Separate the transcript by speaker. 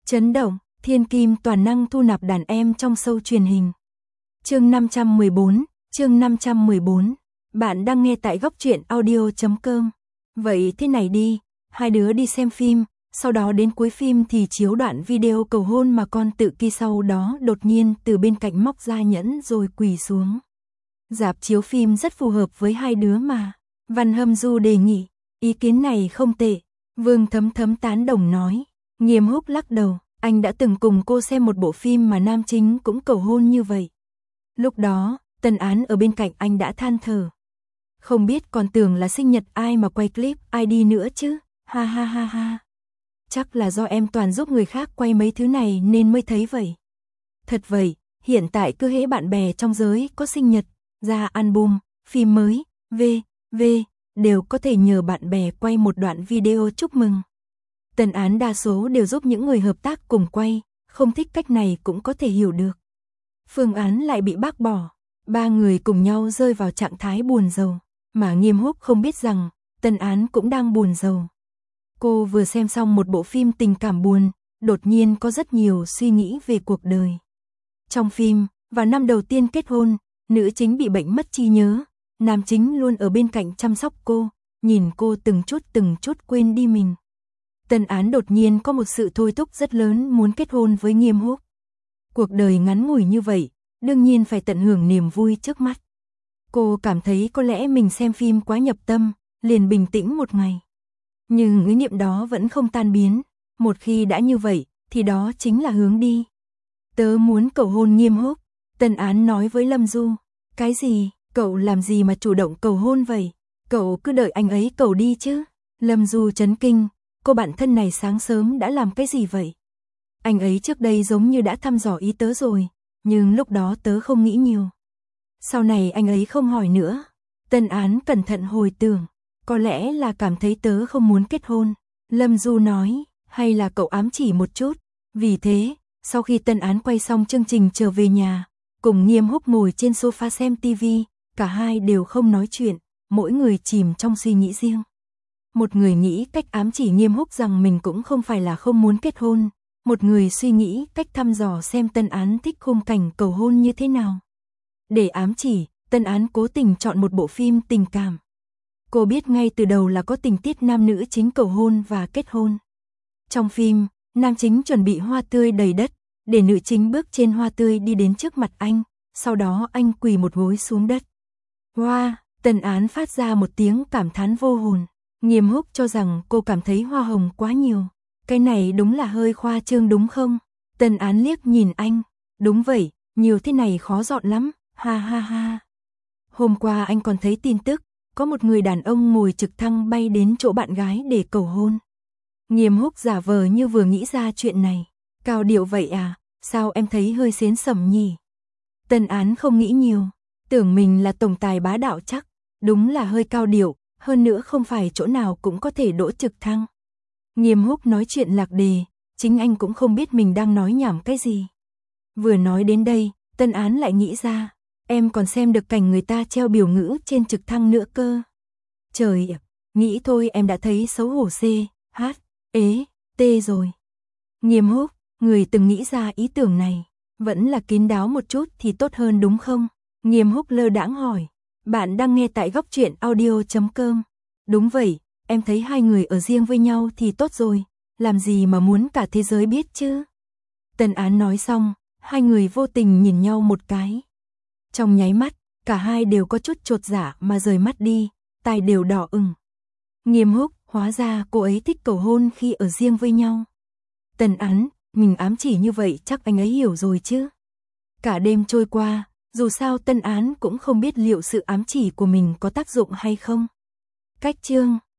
Speaker 1: Chấn động, thiên kim toàn năng thu nạp đàn em trong show truyền hình. Chương 514. Bạn đang nghe tại góc truyện audio.com. Vậy thế này đi, hai đứa đi xem phim, sau đó đến cuối phim thì chiếu đoạn video cầu hôn mà con tự ký, sau đó đột nhiên từ bên cạnh móc ra nhẫn rồi quỳ xuống. Rạp chiếu phim rất phù hợp với hai đứa mà. Văn Hâm Du đề nghị, ý kiến này không tệ. Vương Thấm Thấm tán đồng nói. Nghiêm Húc lắc đầu, anh đã từng cùng cô xem một bộ phim mà nam chính cũng cầu hôn như vậy. Lúc đó, Tân Án ở bên cạnh anh đã than thở. Không biết còn tưởng là sinh nhật ai mà quay clip ID nữa chứ, ha ha ha ha. Chắc là do em toàn giúp người khác quay mấy thứ này nên mới thấy vậy. Thật vậy, hiện tại cứ hễ bạn bè trong giới có sinh nhật, ra album, phim mới, đều có thể nhờ bạn bè quay một đoạn video chúc mừng. Tân Án đa số đều giúp những người hợp tác cùng quay, không thích cách này cũng có thể hiểu được. Phương án lại bị bác bỏ, ba người cùng nhau rơi vào trạng thái buồn rầu, mà Nghiêm Húc không biết rằng Tân Án cũng đang buồn rầu. Cô vừa xem xong một bộ phim tình cảm buồn, đột nhiên có rất nhiều suy nghĩ về cuộc đời. Trong phim, vào năm đầu tiên kết hôn, nữ chính bị bệnh mất trí nhớ, nam chính luôn ở bên cạnh chăm sóc cô, nhìn cô từng chút quên đi mình. Tân Án đột nhiên có một sự thôi thúc rất lớn muốn kết hôn với Nghiêm Húc. Cuộc đời ngắn ngủi như vậy, đương nhiên phải tận hưởng niềm vui trước mắt. Cô cảm thấy có lẽ mình xem phim quá nhập tâm, liền bình tĩnh một ngày. Nhưng ý niệm đó vẫn không tan biến, một khi đã như vậy, thì đó chính là hướng đi. Tớ muốn cầu hôn Nghiêm Húc, Tân Án nói với Lâm Du. Cái gì, cậu làm gì mà chủ động cầu hôn vậy? Cậu cứ đợi anh ấy cầu đi chứ. Lâm Du chấn kinh, cô bạn thân này sáng sớm đã làm cái gì vậy? Anh ấy trước đây giống như đã thăm dò ý tớ rồi, nhưng lúc đó tớ không nghĩ nhiều. Sau này anh ấy không hỏi nữa. Tân Án cẩn thận hồi tưởng, có lẽ là cảm thấy tớ không muốn kết hôn. Lâm Du nói, hay là cậu ám chỉ một chút. Vì thế, sau khi Tân Án quay xong chương trình trở về nhà, cùng Nghiêm Húc ngồi trên sofa xem tivi, cả hai đều không nói chuyện, mỗi người chìm trong suy nghĩ riêng. Một người nghĩ cách ám chỉ Nghiêm Húc rằng mình cũng không phải là không muốn kết hôn, một người suy nghĩ cách thăm dò xem Tân Án thích khung cảnh cầu hôn như thế nào. Để ám chỉ, Tân Án cố tình chọn một bộ phim tình cảm. Cô biết ngay từ đầu là có tình tiết nam nữ chính cầu hôn và kết hôn. Trong phim, nam chính chuẩn bị hoa tươi đầy đất, để nữ chính bước trên hoa tươi đi đến trước mặt anh, sau đó anh quỳ một gối xuống đất. Wow, Tân Án phát ra một tiếng cảm thán vô hồn. Nghiêm Húc cho rằng cô cảm thấy hoa hồng quá nhiều. Cái này đúng là hơi khoa trương đúng không? Tân Án liếc nhìn anh. Đúng vậy, nhiều thế này khó dọn lắm, ha ha ha. Hôm qua anh còn thấy tin tức, có một người đàn ông ngồi trực thăng bay đến chỗ bạn gái để cầu hôn. Nghiêm Húc giả vờ như vừa nghĩ ra chuyện này. Cao điệu vậy à, sao em thấy hơi xến xẩm nhỉ? Tân Án không nghĩ nhiều, tưởng mình là tổng tài bá đạo chắc, đúng là hơi cao điệu, hơn nữa không phải chỗ nào cũng có thể đỗ trực thăng. Nghiêm Húc nói chuyện lạc đề, chính anh cũng không biết mình đang nói nhảm cái gì. Vừa nói đến đây, Tân Án lại nghĩ ra, em còn xem được cảnh người ta treo biểu ngữ trên trực thăng nữa cơ. Trời ạ, nghĩ thôi em đã thấy xấu hổ CHT rồi. Nghiêm Húc, người từng nghĩ ra ý tưởng này, vẫn là kín đáo một chút thì tốt hơn đúng không? Nghiêm Húc lơ đãng hỏi, bạn đang nghe tại góc truyện audio.com. Đúng vậy, em thấy hai người ở riêng với nhau thì tốt rồi, làm gì mà muốn cả thế giới biết chứ? Tân Án nói xong, hai người vô tình nhìn nhau một cái. Trong nháy mắt, cả hai đều có chút chột dạ mà rời mắt đi, tai đều đỏ ửng. Nghiêm Húc, hóa ra cô ấy thích cầu hôn khi ở riêng với nhau. Tân Án, mình ám chỉ như vậy chắc anh ấy hiểu rồi chứ. Cả đêm trôi qua, dù sao Tân Án cũng không biết liệu sự ám chỉ của mình có tác dụng hay không. Cách chương